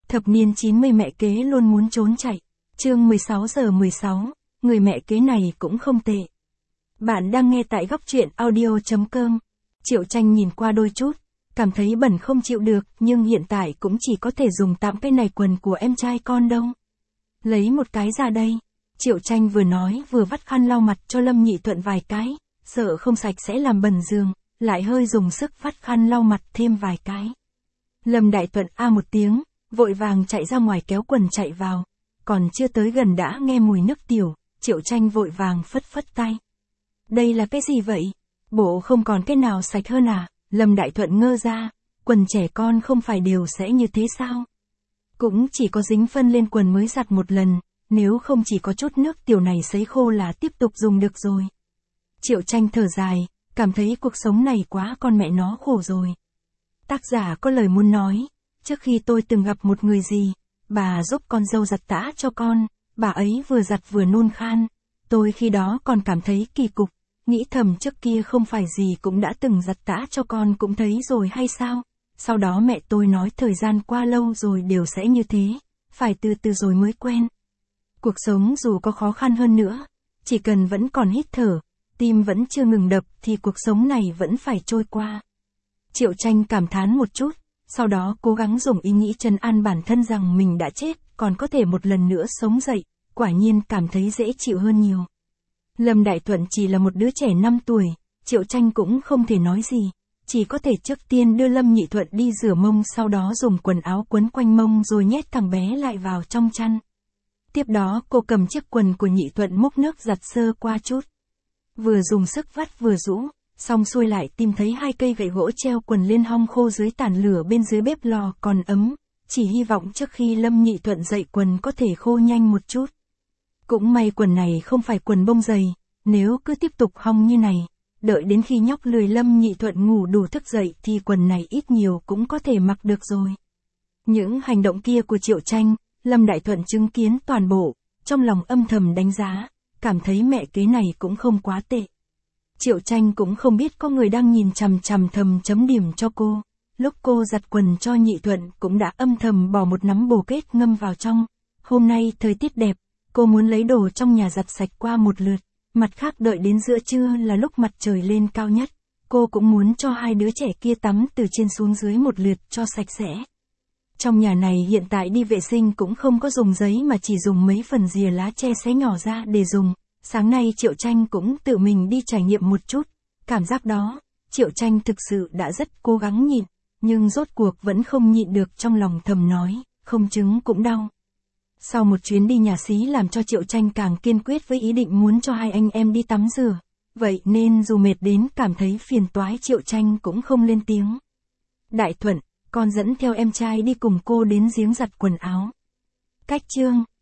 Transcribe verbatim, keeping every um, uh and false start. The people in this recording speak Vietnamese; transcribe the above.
Thập niên chín mươi mẹ kế luôn muốn trốn chạy. Chương mười sáu giờ mười sáu, người mẹ kế này cũng không tệ. Bạn đang nghe tại góc truyện audio chấm com. Triệu Tranh nhìn qua đôi chút, cảm thấy bẩn không chịu được, nhưng hiện tại cũng chỉ có thể dùng tạm cái này quần của em trai con đâu. Lấy một cái ra đây. Triệu Tranh vừa nói vừa vắt khăn lau mặt cho Lâm Nhị Thuận vài cái, sợ không sạch sẽ làm bẩn giường, lại hơi dùng sức vắt khăn lau mặt thêm vài cái. Lâm Đại Thuận a một tiếng, vội vàng chạy ra ngoài kéo quần chạy vào, còn chưa tới gần đã nghe mùi nước tiểu, Triệu Tranh vội vàng phất phất tay. Đây là cái gì vậy? Bộ không còn cái nào sạch hơn à? Lâm Đại Thuận ngơ ra, quần trẻ con không phải đều sẽ như thế sao? Cũng chỉ có dính phân lên quần mới giặt một lần, nếu không chỉ có chút nước tiểu này sấy khô là tiếp tục dùng được rồi. Triệu Tranh thở dài, cảm thấy cuộc sống này quá con mẹ nó khổ rồi. Tác giả có lời muốn nói, trước khi tôi từng gặp một người gì, bà giúp con dâu giặt tã cho con, bà ấy vừa giặt vừa nôn khan, tôi khi đó còn cảm thấy kỳ cục, nghĩ thầm trước kia không phải gì cũng đã từng giặt tã cho con cũng thấy rồi hay sao, sau đó mẹ tôi nói thời gian qua lâu rồi đều sẽ như thế, phải từ từ rồi mới quen. Cuộc sống dù có khó khăn hơn nữa, chỉ cần vẫn còn hít thở, tim vẫn chưa ngừng đập thì cuộc sống này vẫn phải trôi qua. Triệu Tranh cảm thán một chút, sau đó cố gắng dùng ý nghĩ trấn an bản thân rằng mình đã chết, còn có thể một lần nữa sống dậy, quả nhiên cảm thấy dễ chịu hơn nhiều. Lâm Đại Thuận chỉ là một đứa trẻ năm tuổi, Triệu Tranh cũng không thể nói gì, chỉ có thể trước tiên đưa Lâm Nhị Thuận đi rửa mông, sau đó dùng quần áo quấn quanh mông rồi nhét thằng bé lại vào trong chăn. Tiếp đó cô cầm chiếc quần của Nhị Thuận múc nước giặt sơ qua chút. Vừa dùng sức vắt vừa rũ, xong xuôi lại tìm thấy hai cây gậy gỗ treo quần lên hong khô dưới tàn lửa bên dưới bếp lò còn ấm, chỉ hy vọng trước khi Lâm Nhị Thuận dậy quần có thể khô nhanh một chút. Cũng may quần này không phải quần bông dày, nếu cứ tiếp tục hong như này, đợi đến khi nhóc lười Lâm Nhị Thuận ngủ đủ thức dậy thì quần này ít nhiều cũng có thể mặc được rồi. Những hành động kia của Triệu Tranh, Lâm Đại Thuận chứng kiến toàn bộ, trong lòng âm thầm đánh giá, cảm thấy mẹ kế này cũng không quá tệ. Triệu Tranh cũng không biết có người đang nhìn chằm chằm thầm chấm điểm cho cô, lúc cô giặt quần cho Nhị Thuận cũng đã âm thầm bỏ một nắm bồ kết ngâm vào trong. Hôm nay thời tiết đẹp, cô muốn lấy đồ trong nhà giặt sạch qua một lượt, mặt khác đợi đến giữa trưa là lúc mặt trời lên cao nhất, cô cũng muốn cho hai đứa trẻ kia tắm từ trên xuống dưới một lượt cho sạch sẽ. Trong nhà này hiện tại đi vệ sinh cũng không có dùng giấy mà chỉ dùng mấy phần rìa lá tre xé nhỏ ra để dùng. Sáng nay Triệu Tranh cũng tự mình đi trải nghiệm một chút, cảm giác đó, Triệu Tranh thực sự đã rất cố gắng nhịn, nhưng rốt cuộc vẫn không nhịn được, trong lòng thầm nói, không trứng cũng đau. Sau một chuyến đi nhà xí làm cho Triệu Tranh càng kiên quyết với ý định muốn cho hai anh em đi tắm rửa, vậy nên dù mệt đến cảm thấy phiền toái Triệu Tranh cũng không lên tiếng. Đại Thuận, con dẫn theo em trai đi cùng cô đến giếng giặt quần áo. Cách chương